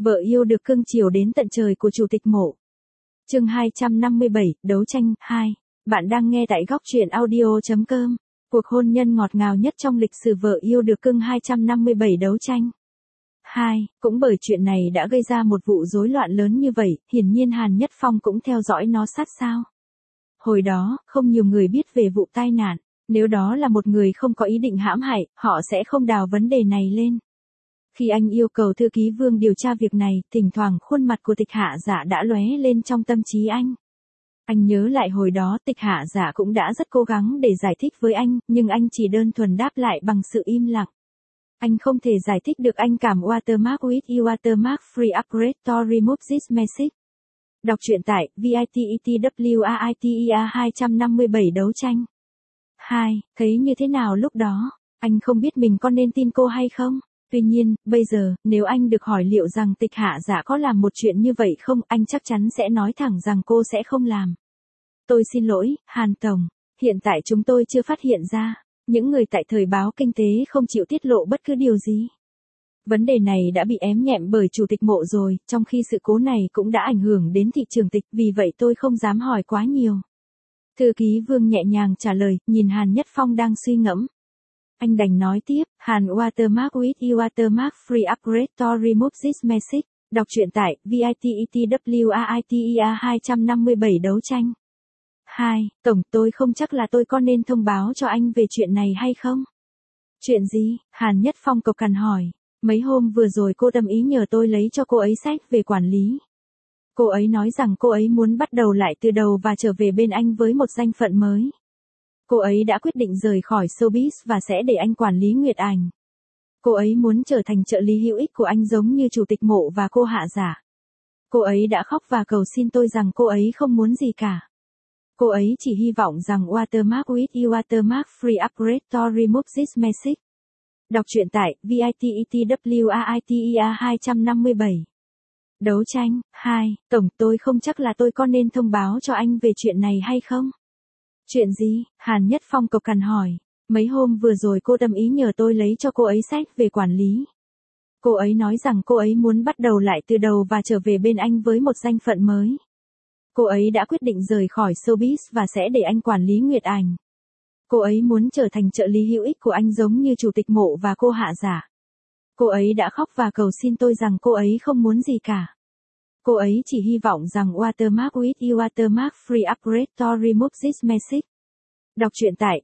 Vợ yêu được cưng chiều đến tận trời của Chủ tịch Mộ. Chương 257, đấu tranh 2. Bạn đang nghe tại góc truyện audio.com. Cuộc hôn nhân ngọt ngào nhất trong lịch sử vợ yêu được cưng 257 đấu tranh 2. Cũng bởi chuyện này đã gây ra một vụ rối loạn lớn như vậy, hiển nhiên Hàn Nhất Phong cũng theo dõi nó sát sao. Hồi đó, không nhiều người biết về vụ tai nạn. Nếu đó là một người không có ý định hãm hại, họ sẽ không đào vấn đề này lên. Khi anh yêu cầu thư ký Vương điều tra việc này, thỉnh thoảng khuôn mặt của Tịch Hạ Dạ đã lóe lên trong tâm trí anh. Anh nhớ lại hồi đó Tịch Hạ Dạ cũng đã rất cố gắng để giải thích với anh, nhưng anh chỉ đơn thuần đáp lại bằng sự im lặng. Anh không thể giải thích được anh cảm watermark with you watermark free upgrade to remove this message. Đọc truyện tại VITETWAITEA 257 đấu tranh 2. Thấy như thế nào lúc đó? Anh không biết mình có nên tin cô hay không? Tuy nhiên, bây giờ, nếu anh được hỏi liệu rằng Tịch Hạ Dạ có làm một chuyện như vậy không, anh chắc chắn sẽ nói thẳng rằng cô sẽ không làm. Tôi xin lỗi, Hàn Tổng. Hiện tại chúng tôi chưa phát hiện ra. Những người tại thời báo kinh tế không chịu tiết lộ bất cứ điều gì. Vấn đề này đã bị ém nhẹm bởi Chủ tịch Mộ rồi, trong khi sự cố này cũng đã ảnh hưởng đến thị trường tịch, vì vậy tôi không dám hỏi quá nhiều. Thư ký Vương nhẹ nhàng trả lời, nhìn Hàn Nhất Phong đang suy ngẫm. Anh đành nói tiếp, Hàn watermark with you watermark free upgrade to remove this message. Đọc truyện tại VITETWAITEA 257 đấu tranh 2. Tổng, tôi không chắc là tôi có nên thông báo cho anh về chuyện này hay không? Chuyện gì? Hàn Nhất Phong cộc cằn hỏi. Mấy hôm vừa rồi cô tâm ý nhờ tôi lấy cho cô ấy sách về quản lý. Cô ấy nói rằng cô ấy muốn bắt đầu lại từ đầu và trở về bên anh với một danh phận mới. Cô ấy đã quyết định rời khỏi showbiz và sẽ để anh quản lý Nguyệt Ảnh. Cô ấy muốn trở thành trợ lý hữu ích của anh giống như Chủ tịch Mộ và cô Hạ Giả. Cô ấy đã khóc và cầu xin tôi rằng cô ấy không muốn gì cả. Cô ấy chỉ hy vọng rằng watermark with you watermark free upgrade to remove this message. Đọc truyện tại VITETWAITEA 257. Đấu tranh 2. Tổng, tôi không chắc là tôi có nên thông báo cho anh về chuyện này hay không? Chuyện gì? Hàn Nhất Phong cộc cằn hỏi. Mấy hôm vừa rồi cô tâm ý nhờ tôi lấy cho cô ấy sách về quản lý. Cô ấy nói rằng cô ấy muốn bắt đầu lại từ đầu và trở về bên anh với một danh phận mới. Cô ấy đã quyết định rời khỏi showbiz và sẽ để anh quản lý Nguyệt Ảnh. Cô ấy muốn trở thành trợ lý hữu ích của anh giống như Chủ tịch Mộ và cô Hạ Giả. Cô ấy đã khóc và cầu xin tôi rằng cô ấy không muốn gì cả. Cô ấy chỉ hy vọng rằng watermark with you watermark free upgrade to remove this message. Đọc truyện tại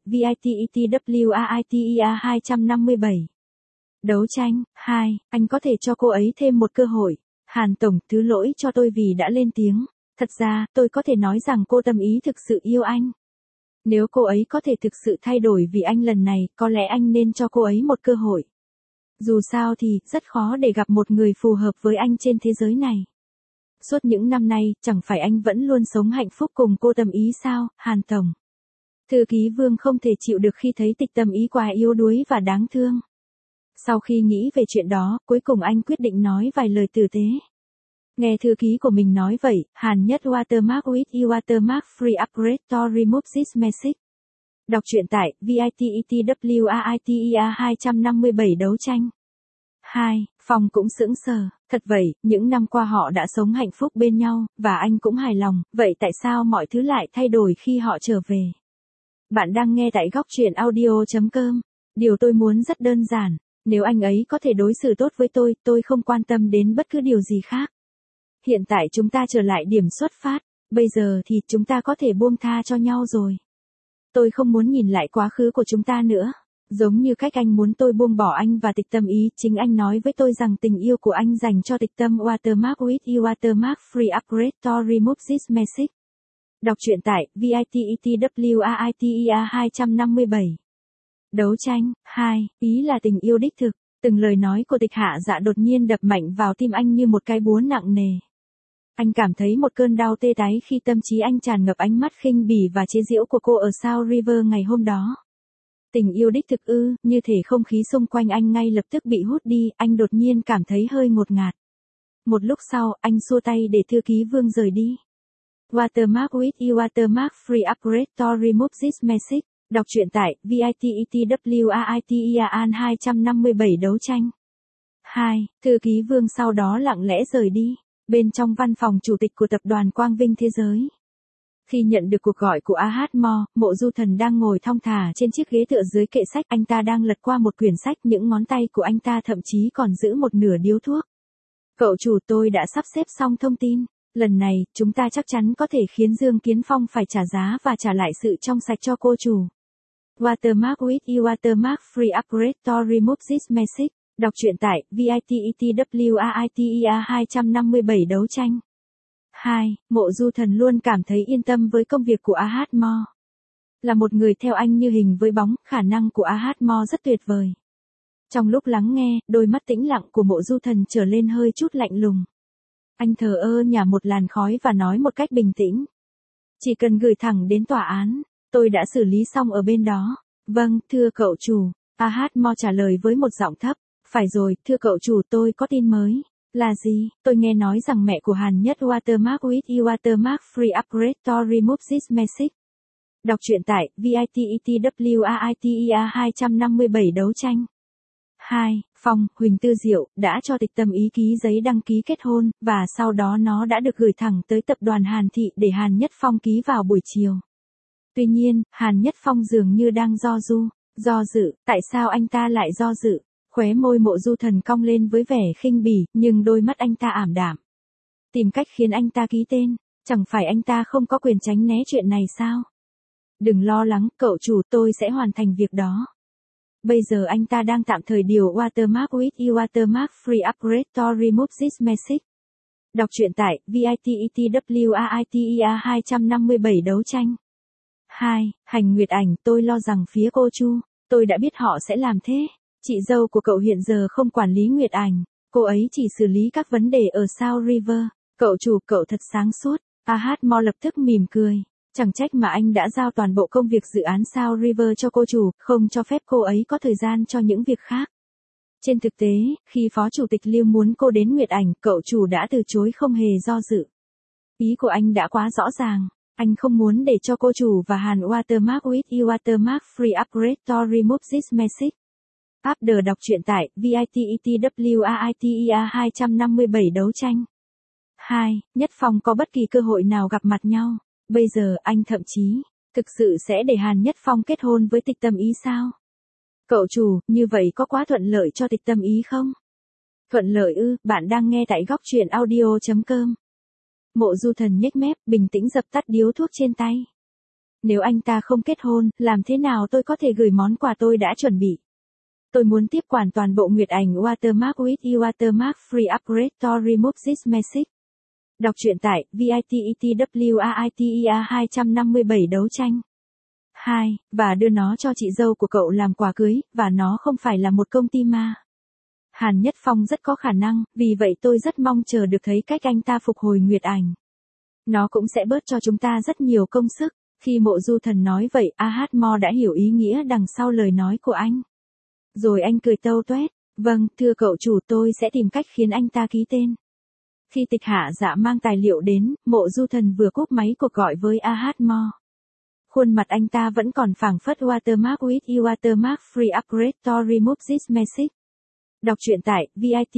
VITETWAITEA 257. Đấu tranh 2. Anh có thể cho cô ấy thêm một cơ hội. Hàn Tổng, thứ lỗi cho tôi vì đã lên tiếng. Thật ra, tôi có thể nói rằng cô tâm ý thực sự yêu anh. Nếu cô ấy có thể thực sự thay đổi vì anh lần này, có lẽ anh nên cho cô ấy một cơ hội. Dù sao thì, rất khó để gặp một người phù hợp với anh trên thế giới này. Suốt những năm nay, chẳng phải anh vẫn luôn sống hạnh phúc cùng cô tâm ý sao, Hàn Tổng? Thư ký Vương không thể chịu được khi thấy Tịch Tâm Ý quá yếu đuối và đáng thương. Sau khi nghĩ về chuyện đó, cuối cùng anh quyết định nói vài lời tử tế. Nghe thư ký của mình nói vậy, Hàn Nhất watermark with you watermark free upgrade to remove this message. Đọc truyện tại VITETWAITEA 257 đấu tranh 2. Phong cũng sững sờ. Thật vậy, những năm qua họ đã sống hạnh phúc bên nhau, và anh cũng hài lòng, vậy tại sao mọi thứ lại thay đổi khi họ trở về? Bạn đang nghe tại góc truyện audio.com. Điều tôi muốn rất đơn giản. Nếu anh ấy có thể đối xử tốt với tôi không quan tâm đến bất cứ điều gì khác. Hiện tại chúng ta trở lại điểm xuất phát, bây giờ thì chúng ta có thể buông tha cho nhau rồi. Tôi không muốn nhìn lại quá khứ của chúng ta nữa. Giống như cách anh muốn tôi buông bỏ anh và Tịch Tâm Ý, chính anh nói với tôi rằng tình yêu của anh dành cho Tịch Tâm watermark with you watermark free upgrade to remove this message. Đọc truyện tại VITETWAITEA 257. Đấu tranh 2. Ý là tình yêu đích thực. Từng lời nói của Tịch Hạ Dạ đột nhiên đập mạnh vào tim anh như một cái búa nặng nề. Anh cảm thấy một cơn đau tê tái khi tâm trí anh tràn ngập ánh mắt khinh bỉ và chế giễu của cô ở South River ngày hôm đó. Tình yêu đích thực ư? Như thể không khí xung quanh anh ngay lập tức bị hút đi, anh đột nhiên cảm thấy hơi ngột ngạt. Một lúc sau, anh xua tay để thư ký Vương rời đi. Watermark with you watermark free upgrade to remove this message. Đọc truyện tại VITETWAITEA 257 đấu tranh 2. Thư ký Vương sau đó lặng lẽ rời đi. Bên trong văn phòng chủ tịch của tập đoàn Quang Vinh Thế Giới. Khi nhận được cuộc gọi của A.H. Mo, Mộ Du Thần đang ngồi thong thả trên chiếc ghế tựa dưới kệ sách. Anh ta đang lật qua một quyển sách, những ngón tay của anh ta thậm chí còn giữ một nửa điếu thuốc. Cậu chủ, tôi đã sắp xếp xong thông tin. Lần này, chúng ta chắc chắn có thể khiến Dương Kiến Phong phải trả giá và trả lại sự trong sạch cho cô chủ. Watermark with you, watermark free upgrade to remove this message. Đọc truyện tại VITETWAITEA 257 đấu tranh. 2. Mộ Du Thần luôn cảm thấy yên tâm với công việc của A.H. Mo. Là một người theo anh như hình với bóng, khả năng của A.H. Mo rất tuyệt vời. Trong lúc lắng nghe, đôi mắt tĩnh lặng của Mộ Du Thần trở lên hơi chút lạnh lùng. Anh thờ ơ nhả một làn khói và nói một cách bình tĩnh. Chỉ cần gửi thẳng đến tòa án, tôi đã xử lý xong ở bên đó. Vâng, thưa cậu chủ. A.H. Mo trả lời với một giọng thấp. Phải rồi, thưa cậu chủ, tôi có tin mới. Là gì? Tôi nghe nói rằng mẹ của Hàn Nhất Watermark with you, watermark free upgrade to remove this message. Đọc truyện tại VITETWAITEA 257 đấu tranh. 2. Phong, Huỳnh Tư Diệu, đã cho Tịch Tâm Ý ký giấy đăng ký kết hôn, và sau đó nó đã được gửi thẳng tới tập đoàn Hàn Thị để Hàn Nhất Phong ký vào buổi chiều. Tuy nhiên, Hàn Nhất Phong dường như đang do dự, tại sao anh ta lại do dự? Khóe môi Mộ Du Thần cong lên với vẻ khinh bỉ, nhưng đôi mắt anh ta ảm đạm. Tìm cách khiến anh ta ký tên, chẳng phải anh ta không có quyền tránh né chuyện này sao? Đừng lo lắng, cậu chủ, tôi sẽ hoàn thành việc đó. Bây giờ anh ta đang tạm thời điều watermark with you, watermark free upgrade to remove this message. Đọc truyện tại VITETWAITEA 257 đấu tranh. 2. Hành Nguyệt Ảnh, tôi lo rằng phía cô Chu, tôi đã biết họ sẽ làm thế. Chị dâu của cậu hiện giờ không quản lý Nguyệt Ảnh, cô ấy chỉ xử lý các vấn đề ở South River. Cậu chủ, cậu thật sáng suốt. A.H. Mo lập tức mỉm cười. Chẳng trách mà anh đã giao toàn bộ công việc dự án South River cho cô chủ, không cho phép cô ấy có thời gian cho những việc khác. Trên thực tế, khi Phó Chủ tịch Lưu muốn cô đến Nguyệt Ảnh, cậu chủ đã từ chối không hề do dự. Ý của anh đã quá rõ ràng. Anh không muốn để cho cô chủ và Hàn Watermark with you, watermark free upgrade to remove this message. After đọc truyện tại VITETWAITEA 257 đấu tranh. 2. Nhất Phong có bất kỳ cơ hội nào gặp mặt nhau. Bây giờ anh thậm chí, thực sự sẽ để Hàn Nhất Phong kết hôn với Tịch Tâm Ý sao? Cậu chủ, như vậy có quá thuận lợi cho Tịch Tâm Ý không? Thuận lợi ư? Bạn đang nghe tại góc truyện audio.com. Mộ Du Thần nhếch mép, bình tĩnh dập tắt điếu thuốc trên tay. Nếu anh ta không kết hôn, làm thế nào tôi có thể gửi món quà tôi đã chuẩn bị? Tôi muốn tiếp quản toàn bộ Nguyệt Ảnh watermark with you, watermark free upgrade to remove this message. Đọc truyện tại VITETWAITEA 257 đấu tranh. 2. Và đưa nó cho chị dâu của cậu làm quà cưới, và nó không phải là một công ty ma. Hàn Nhất Phong rất có khả năng, vì vậy tôi rất mong chờ được thấy cách anh ta phục hồi Nguyệt Ảnh. Nó cũng sẽ bớt cho chúng ta rất nhiều công sức. Khi Mộ Du Thần nói vậy, A.H. Mo đã hiểu ý nghĩa đằng sau lời nói của anh. Rồi anh cười tâu tuét. Vâng, thưa cậu chủ, tôi sẽ tìm cách khiến anh ta ký tên. Khi Tịch Hạ Dạ mang tài liệu đến, Mộ Du Thần vừa cúp máy cuộc gọi với A.H. Mo. Khuôn mặt anh ta vẫn còn phảng phất watermark with you, watermark free upgrade to remove this message. Đọc truyện tại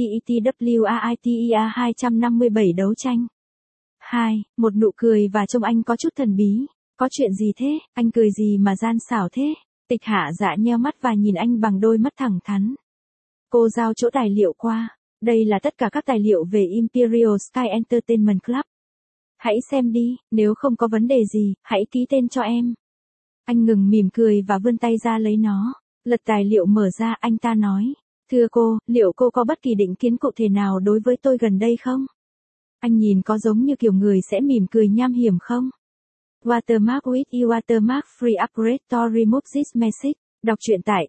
VITETWAITEA 257 đấu tranh. 2. Một nụ cười và trông anh có chút thần bí. Có chuyện gì thế? Anh cười gì mà gian xảo thế? Tịch Hạ Dạ nheo mắt và nhìn anh bằng đôi mắt thẳng thắn. Cô giao chỗ tài liệu qua. Đây là tất cả các tài liệu về Imperial Sky Entertainment Club. Hãy xem đi, nếu không có vấn đề gì, hãy ký tên cho em. Anh ngừng mỉm cười và vươn tay ra lấy nó. Lật tài liệu mở ra, anh ta nói. Thưa cô, liệu cô có bất kỳ định kiến cụ thể nào đối với tôi gần đây không? Anh nhìn có giống như kiểu người sẽ mỉm cười nham hiểm không? Watermark with you, watermark free upgrade to remove this message. Đọc truyện tại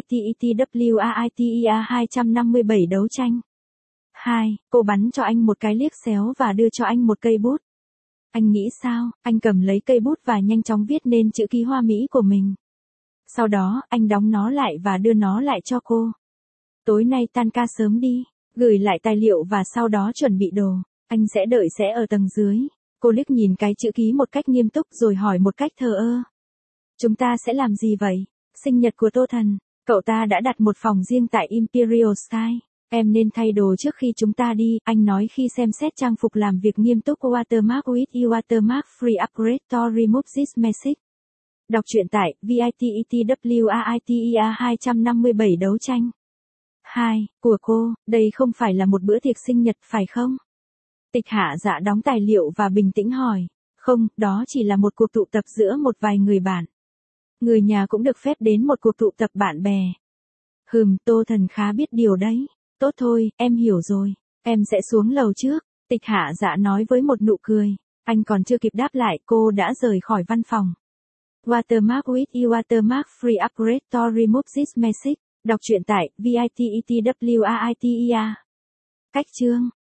VITETWAITEA 257 đấu tranh. 2. Cô bắn cho anh một cái liếc xéo và đưa cho anh một cây bút. Anh nghĩ sao? Anh cầm lấy cây bút và nhanh chóng viết nên chữ ký hoa mỹ của mình. Sau đó, anh đóng nó lại và đưa nó lại cho cô. Tối nay tan ca sớm đi, gửi lại tài liệu và sau đó chuẩn bị đồ. Anh sẽ đợi sẽ ở tầng dưới. Cô liếc nhìn cái chữ ký một cách nghiêm túc rồi hỏi một cách thờ ơ. Chúng ta sẽ làm gì vậy? Sinh nhật của Tô Thần, cậu ta đã đặt một phòng riêng tại Imperial Sky. Em nên thay đồ trước khi chúng ta đi, anh nói khi xem xét trang phục làm việc nghiêm túc. Watermark with you, watermark free upgrade to remove this message. Đọc truyện tại VITETWAITEA 257 đấu tranh. 2. Của cô, đây không phải là một bữa tiệc sinh nhật phải không? Tịch Hạ Dạ đóng tài liệu và bình tĩnh hỏi. Không, đó chỉ là một cuộc tụ tập giữa một vài người bạn. Người nhà cũng được phép đến một cuộc tụ tập bạn bè. Tô Thần khá biết điều đấy. Tốt thôi, em hiểu rồi. Em sẽ xuống lầu trước. Tịch Hạ Dạ nói với một nụ cười. Anh còn chưa kịp đáp lại, cô đã rời khỏi văn phòng. Watermark with you, watermark free upgrade to remove this message. Đọc truyện tại VITETWAITEA. Cách chương